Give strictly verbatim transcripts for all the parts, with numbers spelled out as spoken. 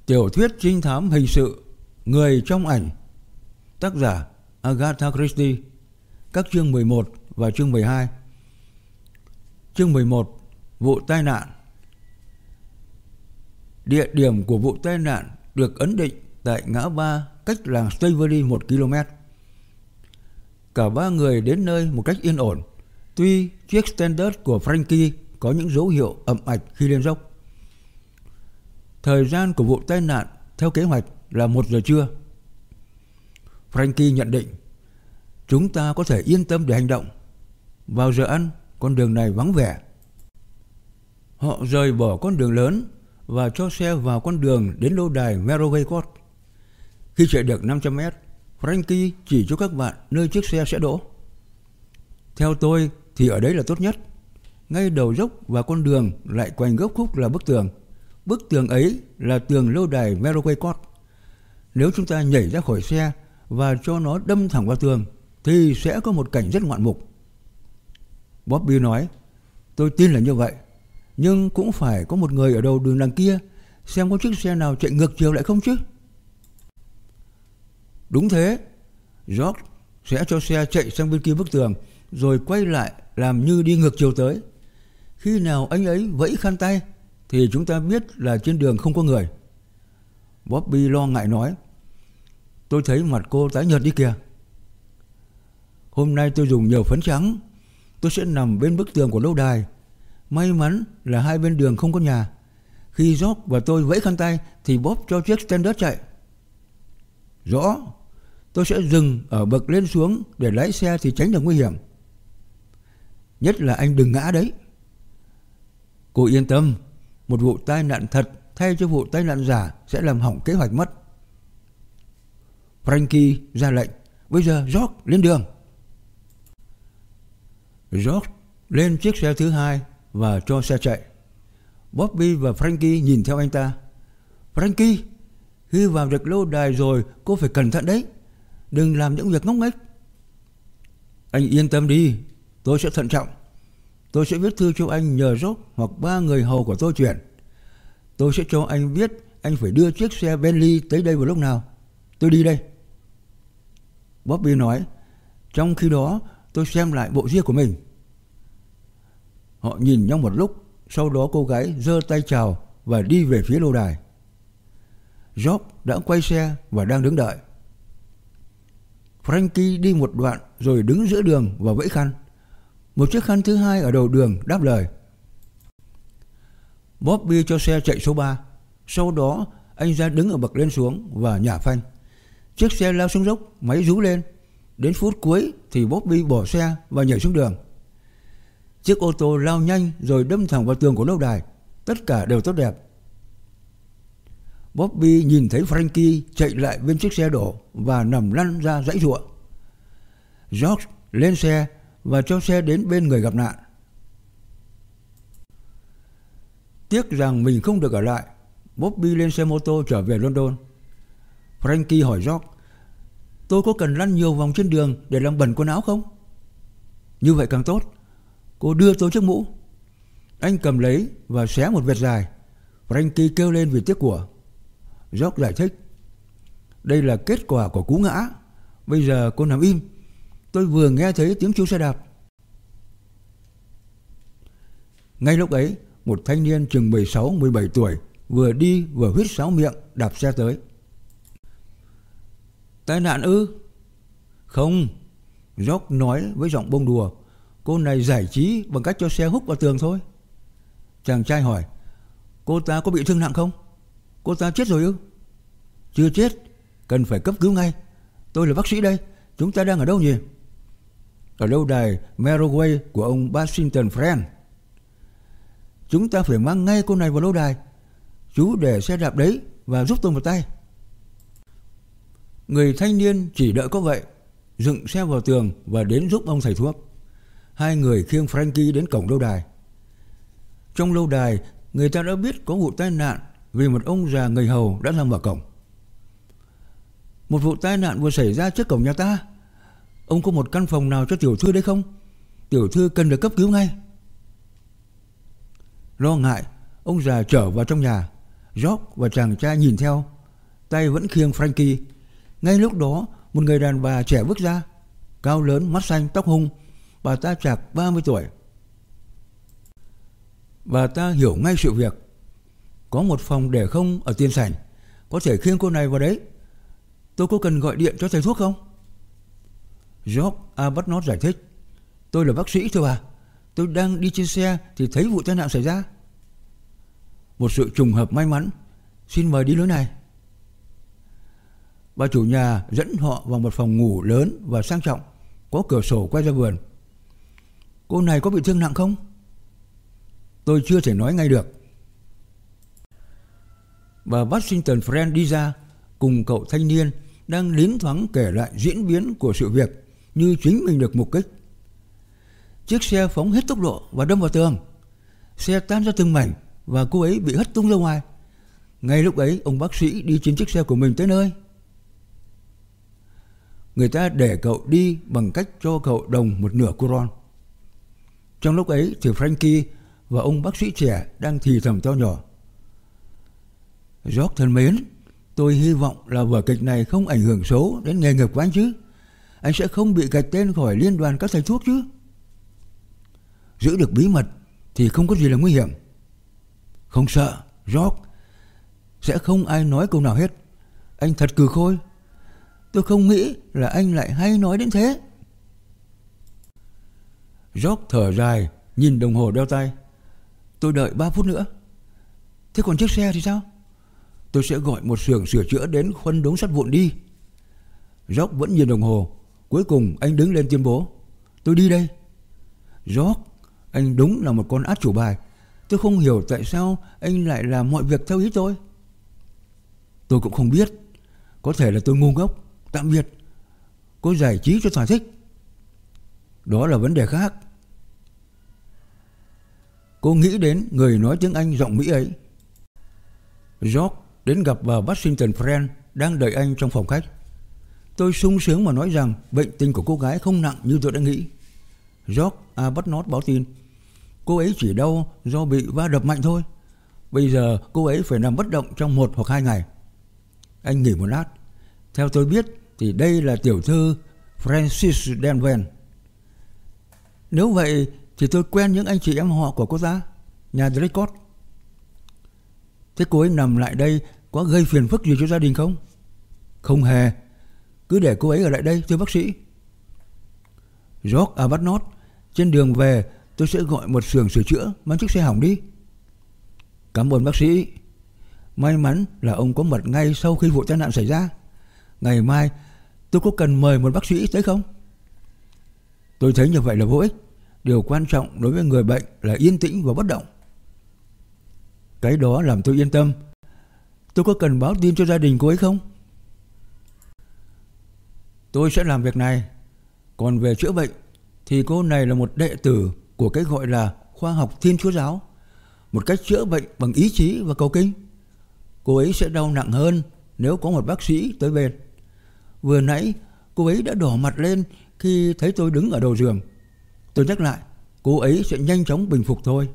Tiểu thuyết trinh thám hình sự Người trong ảnh, tác giả Agatha Christie, các chương mười một và chương mười hai. Chương mười một. Vụ tai nạn. Địa điểm của vụ tai nạn được ấn định tại ngã ba cách làng Staveley một ki lô mét. Cả ba người đến nơi một cách yên ổn, tuy chiếc Standard của Frankie có những dấu hiệu ẩm ạch khi lên dốc. Thời gian của vụ tai nạn theo kế hoạch là một giờ trưa. Frankie nhận định chúng ta có thể yên tâm để hành động. Vào giờ ăn, con đường này vắng vẻ. Họ rời bỏ con đường lớn và cho xe vào con đường đến lâu đài Merroway Court. Khi chạy được năm trăm mét, Frankie chỉ cho các bạn nơi chiếc xe sẽ đỗ. Theo tôi thì ở đấy là tốt nhất. Ngay đầu dốc và con đường lại quanh gốc khúc là bức tường. Bức tường ấy là tường lâu đài Merroway Court. Nếu chúng ta nhảy ra khỏi xe và cho nó đâm thẳng vào tường thì sẽ có một cảnh rất ngoạn mục. Bobby nói, tôi tin là như vậy, nhưng cũng phải có một người ở đầu đường đằng kia xem có chiếc xe nào chạy ngược chiều lại không chứ. Đúng thế, George sẽ cho xe chạy sang bên kia bức tường rồi quay lại làm như đi ngược chiều tới. Khi nào anh ấy vẫy khăn tay thì chúng ta biết là trên đường không có người. Bobby lo ngại nói, tôi thấy mặt cô tái nhợt đi kìa. Hôm nay tôi dùng nhiều phấn trắng. Tôi sẽ nằm bên bức tường của lâu đài. May mắn là hai bên đường không có nhà. Khi George và tôi vẫy khăn tay thì Bob cho chiếc Standard chạy. Rõ. Tôi sẽ dừng ở bậc lên xuống để lái xe thì tránh được nguy hiểm. Nhất là anh đừng ngã đấy. Cô yên tâm, một vụ tai nạn thật thay cho vụ tai nạn giả sẽ làm hỏng kế hoạch mất. Frankie ra lệnh, bây giờ George lên đường. George lên chiếc xe thứ hai và cho xe chạy. Bobby và Frankie nhìn theo anh ta. Frankie, khi vào được lâu đài rồi cô phải cẩn thận đấy. Đừng làm những việc ngốc nghếch. Anh yên tâm đi, tôi sẽ thận trọng. Tôi sẽ viết thư cho anh nhờ George hoặc ba người hầu của tôi chuyển. Tôi sẽ cho anh biết anh phải đưa chiếc xe Bentley tới đây vào lúc nào. Tôi đi đây. Bobby nói, trong khi đó tôi xem lại bộ ria của mình. Họ nhìn nhau một lúc, sau đó cô gái giơ tay chào và đi về phía lâu đài. George đã quay xe và đang đứng đợi. Frankie đi một đoạn rồi đứng giữa đường và vẫy khăn. Một chiếc khăn thứ hai ở đầu đường đáp lời. Bobby cho xe chạy số ba. Sau đó anh ra đứng ở bậc lên xuống và nhả phanh. Chiếc xe lao xuống dốc, máy rú lên. Đến phút cuối thì Bobby bỏ xe và nhảy xuống đường. Chiếc ô tô lao nhanh rồi đâm thẳng vào tường của lâu đài. Tất cả đều tốt đẹp. Bobby nhìn thấy Frankie chạy lại bên chiếc xe đổ và nằm lăn ra dãy ruộng. George lên xe và cho xe đến bên người gặp nạn. Tiếc rằng mình không được ở lại, Bobby lên xe mô tô trở về London. Frankie hỏi George, tôi có cần lăn nhiều vòng trên đường để làm bẩn quần áo không? Như vậy càng tốt. Cô đưa tôi chiếc mũ. Anh cầm lấy và xé một vệt dài. Frankie kêu lên vì tiếc của. George giải thích, đây là kết quả của cú ngã. Bây giờ cô nằm im. Tôi vừa nghe thấy tiếng chuông xe đạp. Ngay lúc ấy, một thanh niên chừng mười sáu mười bảy tuổi vừa đi vừa huýt sáo miệng đạp xe tới. Tai nạn ư? Không, George nói với giọng bông đùa. Cô này giải trí bằng cách cho xe húc vào tường thôi. Chàng trai hỏi, cô ta có bị thương nặng không? Cô ta chết rồi ư? Chưa chết, cần phải cấp cứu ngay. Tôi là bác sĩ đây. Chúng ta đang ở đâu nhỉ? Ở lâu đài Merroway của ông Bassington Friend. Chúng ta phải mang ngay cô này vào lâu đài. Chú để xe đạp đấy và giúp tôi một tay. Người thanh niên chỉ đợi có vậy, dựng xe vào tường và đến giúp ông thầy thuốc. Hai người khiêng Frankie đến cổng lâu đài. Trong lâu đài, người ta đã biết có vụ tai nạn vì một ông già người hầu đã ra mở cổng. Một vụ tai nạn vừa xảy ra trước cổng nhà ta. Ông có một căn phòng nào cho tiểu thư đấy không? Tiểu thư cần được cấp cứu ngay. Lo ngại, ông già trở vào trong nhà. George và chàng trai nhìn theo, tay vẫn khiêng Frankie. Ngay lúc đó, một người đàn bà trẻ bước ra, cao lớn, mắt xanh, tóc hung. Bà ta chạc ba mươi tuổi. Bà ta hiểu ngay sự việc. Có một phòng để không ở tiền sảnh, có thể khiêng cô này vào đấy. Tôi có cần gọi điện cho thầy thuốc không? George Arbuthnot giải thích. Tôi là bác sĩ thôi à. Tôi đang đi trên xe thì thấy vụ tai nạn xảy ra. Một sự trùng hợp may mắn. Xin mời đi lối này. Bà chủ nhà dẫn họ vào một phòng ngủ lớn và sang trọng, có cửa sổ quay ra vườn. Cô này có bị thương nặng không? Tôi chưa thể nói ngay được. Bà Washington Friend đi ra cùng cậu thanh niên đang liến thoáng kể lại diễn biến của sự việc như chính mình được mục kích. Chiếc xe phóng hết tốc độ và đâm vào tường. Xe tan ra từng mảnh và cô ấy bị hất tung ra ngoài. Ngay lúc ấy ông bác sĩ đi trên chiếc xe của mình tới nơi. Người ta để cậu đi bằng cách cho cậu đồng một nửa coron. Trong lúc ấy thì Frankie và ông bác sĩ trẻ đang thì thầm to nhỏ. George thân mến, tôi hy vọng là vở kịch này không ảnh hưởng xấu đến nghề nghiệp của anh chứ. Anh sẽ không bị gạch tên khỏi liên đoàn các thầy thuốc chứ. Giữ được bí mật thì không có gì là nguy hiểm. Không sợ, George. Sẽ không ai nói câu nào hết. Anh thật cừ khôi. Tôi không nghĩ là anh lại hay nói đến thế. George thở dài, nhìn đồng hồ đeo tay. Tôi đợi ba phút nữa. Thế còn chiếc xe thì sao? Tôi sẽ gọi một xưởng sửa chữa đến khuân đống sắt vụn đi. George vẫn nhìn đồng hồ. Cuối cùng anh đứng lên tuyên bố. Tôi đi đây. George, anh đúng là một con át chủ bài. Tôi không hiểu tại sao anh lại làm mọi việc theo ý tôi. Tôi cũng không biết. Có thể là tôi ngu ngốc. Tạm biệt. Cô giải trí cho thỏa thích. Đó là vấn đề khác. Cô nghĩ đến người nói tiếng Anh giọng Mỹ ấy. George đến gặp bà Washington Friend đang đợi anh trong phòng khách. Tôi sung sướng mà nói rằng bệnh tình của cô gái không nặng như tôi đã nghĩ. George Arbuthnot báo tin. Cô ấy chỉ đau do bị va đập mạnh thôi. Bây giờ cô ấy phải nằm bất động trong một hoặc hai ngày. Anh nghỉ một lát. Theo tôi biết thì đây là tiểu thư Francis Denven. Nếu vậy thì tôi quen những anh chị em họ của cô ta, nhà Draycott. Thế cô ấy nằm lại đây có gây phiền phức gì cho gia đình không? Không hề. Cứ để cô ấy ở lại đây, thưa bác sĩ. George Arbuthnot, trên đường về tôi sẽ gọi một xưởng sửa chữa mang chiếc xe hỏng đi. Cảm ơn bác sĩ. May mắn là ông có mặt ngay sau khi vụ tai nạn xảy ra. Ngày mai tôi có cần mời một bác sĩ tới không? Tôi thấy như vậy là vô ích. Điều quan trọng đối với người bệnh là yên tĩnh và bất động. Cái đó làm tôi yên tâm. Tôi có cần báo tin cho gia đình cô ấy không? Tôi sẽ làm việc này. Còn về chữa bệnh thì cô này là một đệ tử của cái gọi là khoa học Thiên Chúa giáo, một cách chữa bệnh bằng ý chí và cầu kinh. Cô ấy sẽ đau nặng hơn nếu có một bác sĩ tới bên. Vừa nãy cô ấy đã đỏ mặt lên khi thấy tôi đứng ở đầu giường. Tôi nhắc lại, cô ấy sẽ nhanh chóng bình phục thôi.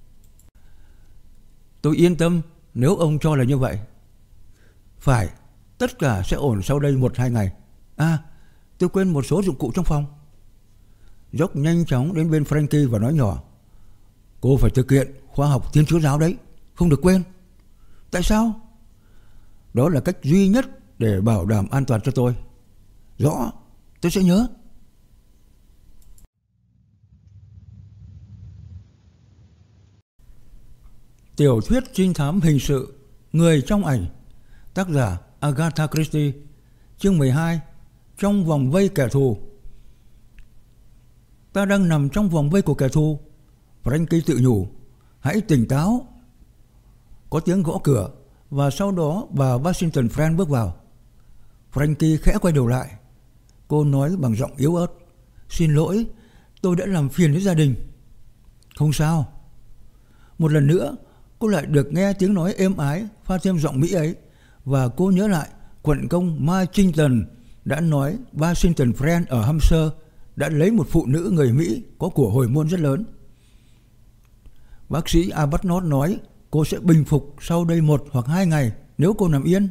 Tôi yên tâm nếu ông cho là như vậy. Phải, tất cả sẽ ổn sau đây một hai ngày. À, tôi quên một số dụng cụ trong phòng. George nhanh chóng đến bên Frankie và nói nhỏ. Cô phải thực hiện khoa học Thiên Chúa giáo đấy, không được quên. Tại sao? Đó là cách duy nhất để bảo đảm an toàn cho tôi. Rõ, tôi sẽ nhớ. Tiểu thuyết trinh thám hình sự Người trong ảnh, tác giả Agatha Christie, chương mười hai, Trong vòng vây kẻ thù. Ta đang nằm trong vòng vây của kẻ thù. Frankie tự nhủ. Hãy tỉnh táo. Có tiếng gõ cửa và sau đó bà Washington Friend bước vào. Frankie khẽ quay đầu lại. Cô nói bằng giọng yếu ớt. Xin lỗi, tôi đã làm phiền đến gia đình. Không sao. Một lần nữa cô lại được nghe tiếng nói êm ái pha thêm giọng Mỹ ấy, và cô nhớ lại quận công Marchington đã nói Washington Friend ở Hampshire đã lấy một phụ nữ người Mỹ có của hồi môn rất lớn. Bác sĩ Arbuthnot nói cô sẽ bình phục sau đây một hoặc hai ngày nếu cô nằm yên.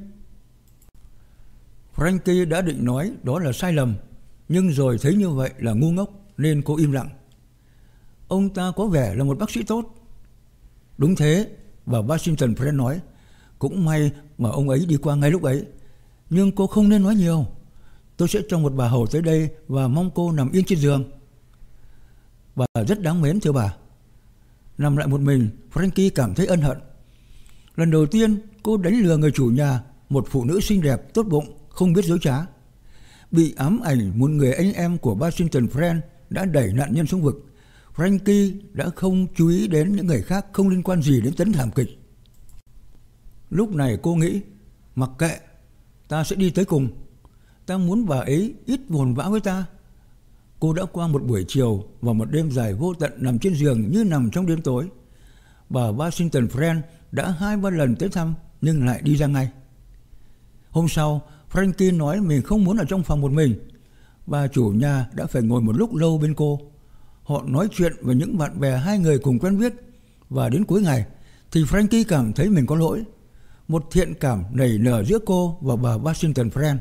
Frankie đã định nói đó là sai lầm, nhưng rồi thấy như vậy là ngu ngốc nên cô im lặng. Ông ta có vẻ là một bác sĩ tốt. Đúng thế, và Washington Friend nói, cũng may mà ông ấy đi qua ngay lúc ấy. Nhưng cô không nên nói nhiều. Tôi sẽ cho một bà hầu tới đây và mong cô nằm yên trên giường. Bà rất đáng mến thưa bà. Nằm lại một mình, Frankie cảm thấy ân hận. Lần đầu tiên cô đánh lừa người chủ nhà, một phụ nữ xinh đẹp, tốt bụng, không biết dối trá. Bị ám ảnh một người anh em của Washington Friend đã đẩy nạn nhân xuống vực, Frankie đã không chú ý đến những người khác không liên quan gì đến tấn thảm kịch. Lúc này cô nghĩ, mặc kệ, ta sẽ đi tới cùng. Ta muốn bà ấy ít vồn vã với ta. Cô đã qua một buổi chiều và một đêm dài vô tận nằm trên giường như nằm trong đêm tối. Bà Washington Friend đã hai ba lần tới thăm nhưng lại đi ra ngay. Hôm sau, Frankie nói mình không muốn ở trong phòng một mình. Bà chủ nhà đã phải ngồi một lúc lâu bên cô. Họ nói chuyện về những bạn bè hai người cùng quen biết. Và đến cuối ngày thì Frankie cảm thấy mình có lỗi. Một thiện cảm nảy nở giữa cô và bà Washington Friend.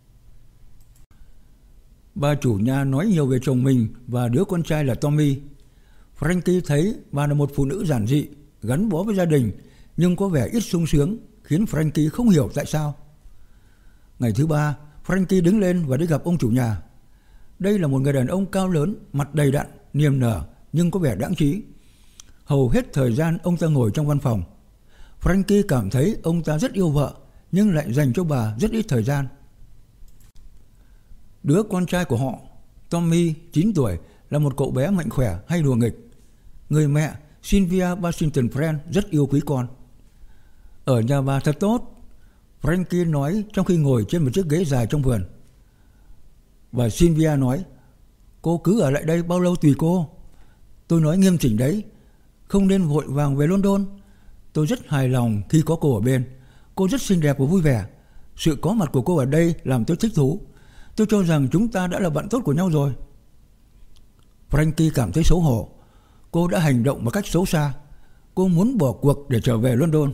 Bà chủ nhà nói nhiều về chồng mình và đứa con trai là Tommy. Frankie thấy bà là một phụ nữ giản dị, gắn bó với gia đình, nhưng có vẻ ít sung sướng, khiến Frankie không hiểu tại sao. Ngày thứ ba, Frankie đứng lên và đi gặp ông chủ nhà. Đây là một người đàn ông cao lớn, mặt đầy đặn, niềm nở nhưng có vẻ đãng trí. Hầu hết thời gian ông ta ngồi trong văn phòng. Frankie cảm thấy ông ta rất yêu vợ, nhưng lại dành cho bà rất ít thời gian. Đứa con trai của họ, Tommy, chín tuổi, là một cậu bé mạnh khỏe hay đùa nghịch. Người mẹ, Sylvia Washington Friend, rất yêu quý con. Ở nhà bà thật tốt, Frankie nói trong khi ngồi trên một chiếc ghế dài trong vườn. Và Sylvia nói, cô cứ ở lại đây bao lâu tùy cô. Tôi nói nghiêm chỉnh đấy, không nên vội vàng về London. Tôi rất hài lòng khi có cô ở bên. Cô rất xinh đẹp và vui vẻ. Sự có mặt của cô ở đây làm tôi thích thú. Tôi cho rằng chúng ta đã là bạn tốt của nhau rồi. Frankie cảm thấy xấu hổ. Cô đã hành động một cách xấu xa. Cô muốn bỏ cuộc để trở về London.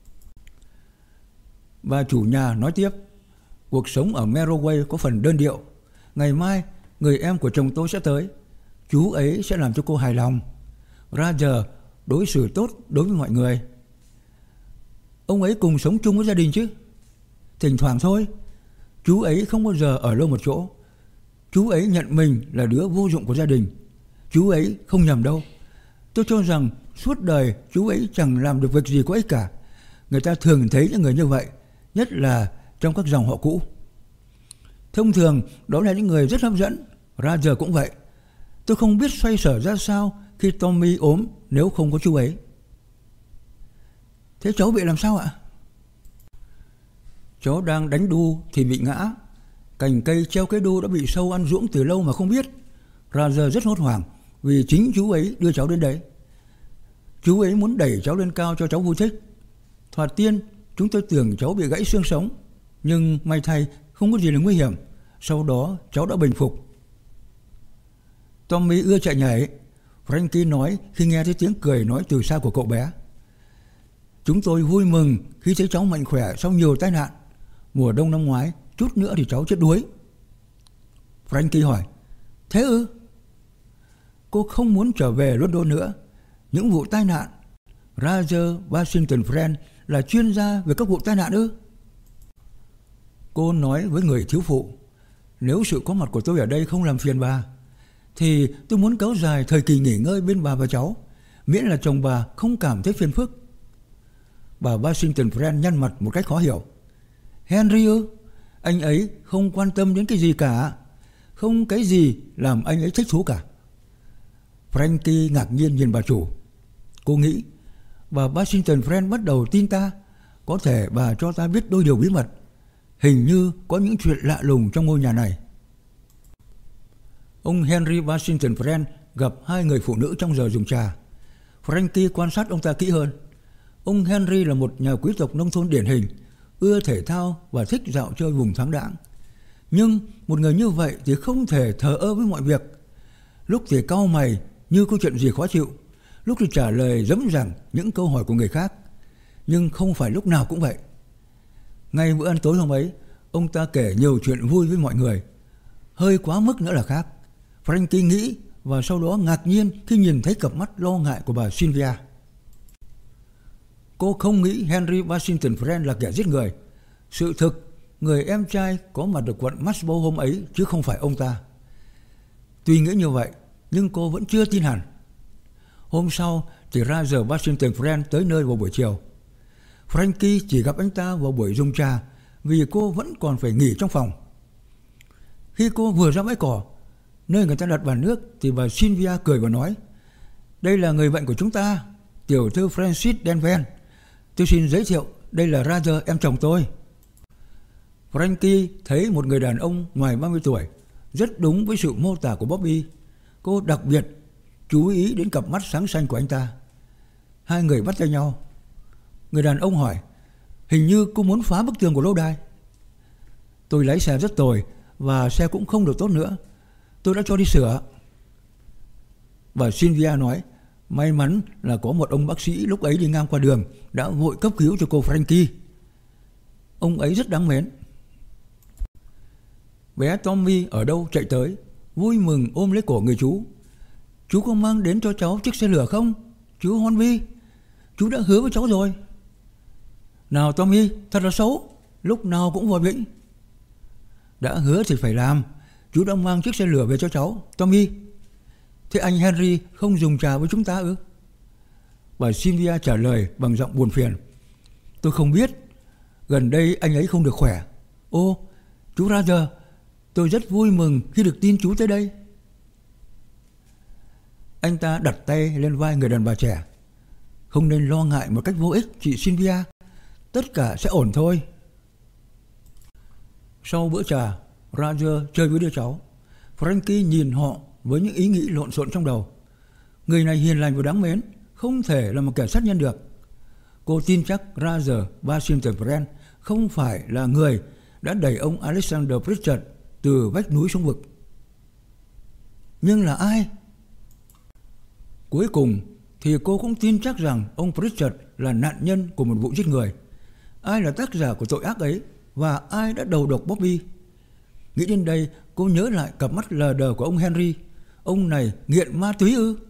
Bà chủ nhà nói tiếp, cuộc sống ở Merroway có phần đơn điệu. Ngày mai, người em của chồng tôi sẽ tới. Chú ấy sẽ làm cho cô hài lòng. Roger đối xử tốt đối với mọi người. Ông ấy cùng sống chung với gia đình chứ? Thỉnh thoảng thôi. Chú ấy không bao giờ ở lâu một chỗ. Chú ấy nhận mình là đứa vô dụng của gia đình. Chú ấy không nhầm đâu. Tôi cho rằng suốt đời chú ấy chẳng làm được việc gì có ích cả. Người ta thường thấy những người như vậy, nhất là trong các dòng họ cũ. Thông thường đó là những người rất hấp dẫn. Roger cũng vậy. Tôi không biết xoay sở ra sao khi Tommy ốm nếu không có chú ấy. Thế cháu bị làm sao ạ? Cháu đang đánh đu thì bị ngã. Cành cây treo cái đu đã bị sâu ăn ruỗng từ lâu mà không biết. Roger rất hốt hoảng vì chính chú ấy đưa cháu đến đấy. Chú ấy muốn đẩy cháu lên cao cho cháu vui thích. Thoạt tiên chúng tôi tưởng cháu bị gãy xương sống, nhưng may thay không có gì là nguy hiểm. Sau đó cháu đã bình phục. Tommy ưa chạy nhảy, Frankie nói khi nghe thấy tiếng cười nói từ xa của cậu bé. Chúng tôi vui mừng khi thấy cháu mạnh khỏe sau nhiều tai nạn. Mùa đông năm ngoái, chút nữa thì cháu chết đuối. Frankie hỏi, thế ư? Cô không muốn trở về London nữa. Những vụ tai nạn. Roger Washington Friend là chuyên gia về các vụ tai nạn ư? Cô nói với người thiếu phụ, nếu sự có mặt của tôi ở đây không làm phiền bà, thì tôi muốn kéo dài thời kỳ nghỉ ngơi bên bà và cháu, miễn là chồng bà không cảm thấy phiền phức. Bà Washington Friend nhăn mặt một cách khó hiểu. Henry ư? Anh ấy không quan tâm đến cái gì cả. Không cái gì làm anh ấy thích thú cả. Frankie ngạc nhiên nhìn bà chủ. Cô nghĩ bà Washington Friend bắt đầu tin ta. Có thể bà cho ta biết đôi điều bí mật. Hình như có những chuyện lạ lùng trong ngôi nhà này. Ông Henry Washington Friend gặp hai người phụ nữ trong giờ dùng trà. Frankie quan sát ông ta kỹ hơn. Ông Henry là một nhà quý tộc nông thôn điển hình, ưa thể thao và thích dạo chơi vùng thoáng đãng. Nhưng một người như vậy thì không thể thờ ơ với mọi việc. Lúc thì cau mày như có chuyện gì khó chịu, lúc thì trả lời dấm dẳng những câu hỏi của người khác. nhưng không phải lúc nào cũng vậy. Ngay bữa ăn tối hôm ấy, ông ta kể nhiều chuyện vui với mọi người. Hơi quá mức nữa là khác. Frankie nghĩ và sau đó ngạc nhiên khi nhìn thấy cặp mắt lo ngại của bà Sylvia. Cô không nghĩ Henry Washington Friend là kẻ giết người. Sự thực, người em trai có mặt ở quận Maxwell hôm ấy chứ không phải ông ta. Tuy nghĩ như vậy, nhưng cô vẫn chưa tin hẳn. Hôm sau thì Roger Washington Friend tới nơi vào buổi chiều. Frankie chỉ gặp anh ta vào buổi dùng trà vì cô vẫn còn phải nghỉ trong phòng. Khi cô vừa ra bãi cỏ, nơi người ta đặt bàn nước, thì bà Sylvia cười và nói: "Đây là người bệnh của chúng ta, tiểu thư Francis Denven. Tôi xin giới thiệu, đây là Roger, em chồng tôi." Frankie thấy một người đàn ông ngoài ba mươi tuổi, rất đúng với sự mô tả của Bobby. Cô đặc biệt chú ý đến cặp mắt sáng xanh của anh ta. Hai người bắt tay nhau. Người đàn ông hỏi: "Hình như cô muốn phá bức tường của lâu đài." "Tôi lái xe rất tồi và xe cũng không được tốt nữa. Tôi đã cho đi sửa." Bà Sylvia nói: "May mắn là có một ông bác sĩ lúc ấy đi ngang qua đường đã vội cấp cứu cho cô Frankie. Ông ấy rất đáng mến." Bé Tommy ở đâu chạy tới, vui mừng ôm lấy cổ người chú. "Chú có mang đến cho cháu chiếc xe lửa không? Chú Hornby, chú đã hứa với cháu rồi." "Nào Tommy, thật là xấu, lúc nào cũng vội vĩnh." "Đã hứa thì phải làm. Chú đã mang chiếc xe lửa về cho cháu, Tommy." "Thế anh Henry không dùng trà với chúng ta ư?" Bà Sylvia trả lời bằng giọng buồn phiền: "Tôi không biết. Gần đây anh ấy không được khỏe." "Ô, chú Roger, tôi rất vui mừng khi được tin chú tới đây." Anh ta đặt tay lên vai người đàn bà trẻ. "Không nên lo ngại một cách vô ích, chị Sylvia. Tất cả sẽ ổn thôi." Sau bữa trà, Roger chơi với đứa cháu. Frankie nhìn họ với những ý nghĩ lộn xộn trong đầu. Người này hiền lành và đáng mến, không thể là một kẻ sát nhân được. Cô tin chắc Roger Washington Friend không phải là người đã đẩy ông Alexander Pritchard từ vách núi xuống vực. Nhưng là ai? Cuối cùng thì cô cũng tin chắc rằng ông Pritchard là nạn nhân của một vụ giết người. Ai là tác giả của tội ác ấy và ai đã đầu độc Bobby? Nghĩ đến đây, cô nhớ lại cặp mắt lờ đờ của ông Henry. Ông này nghiện ma túy ư?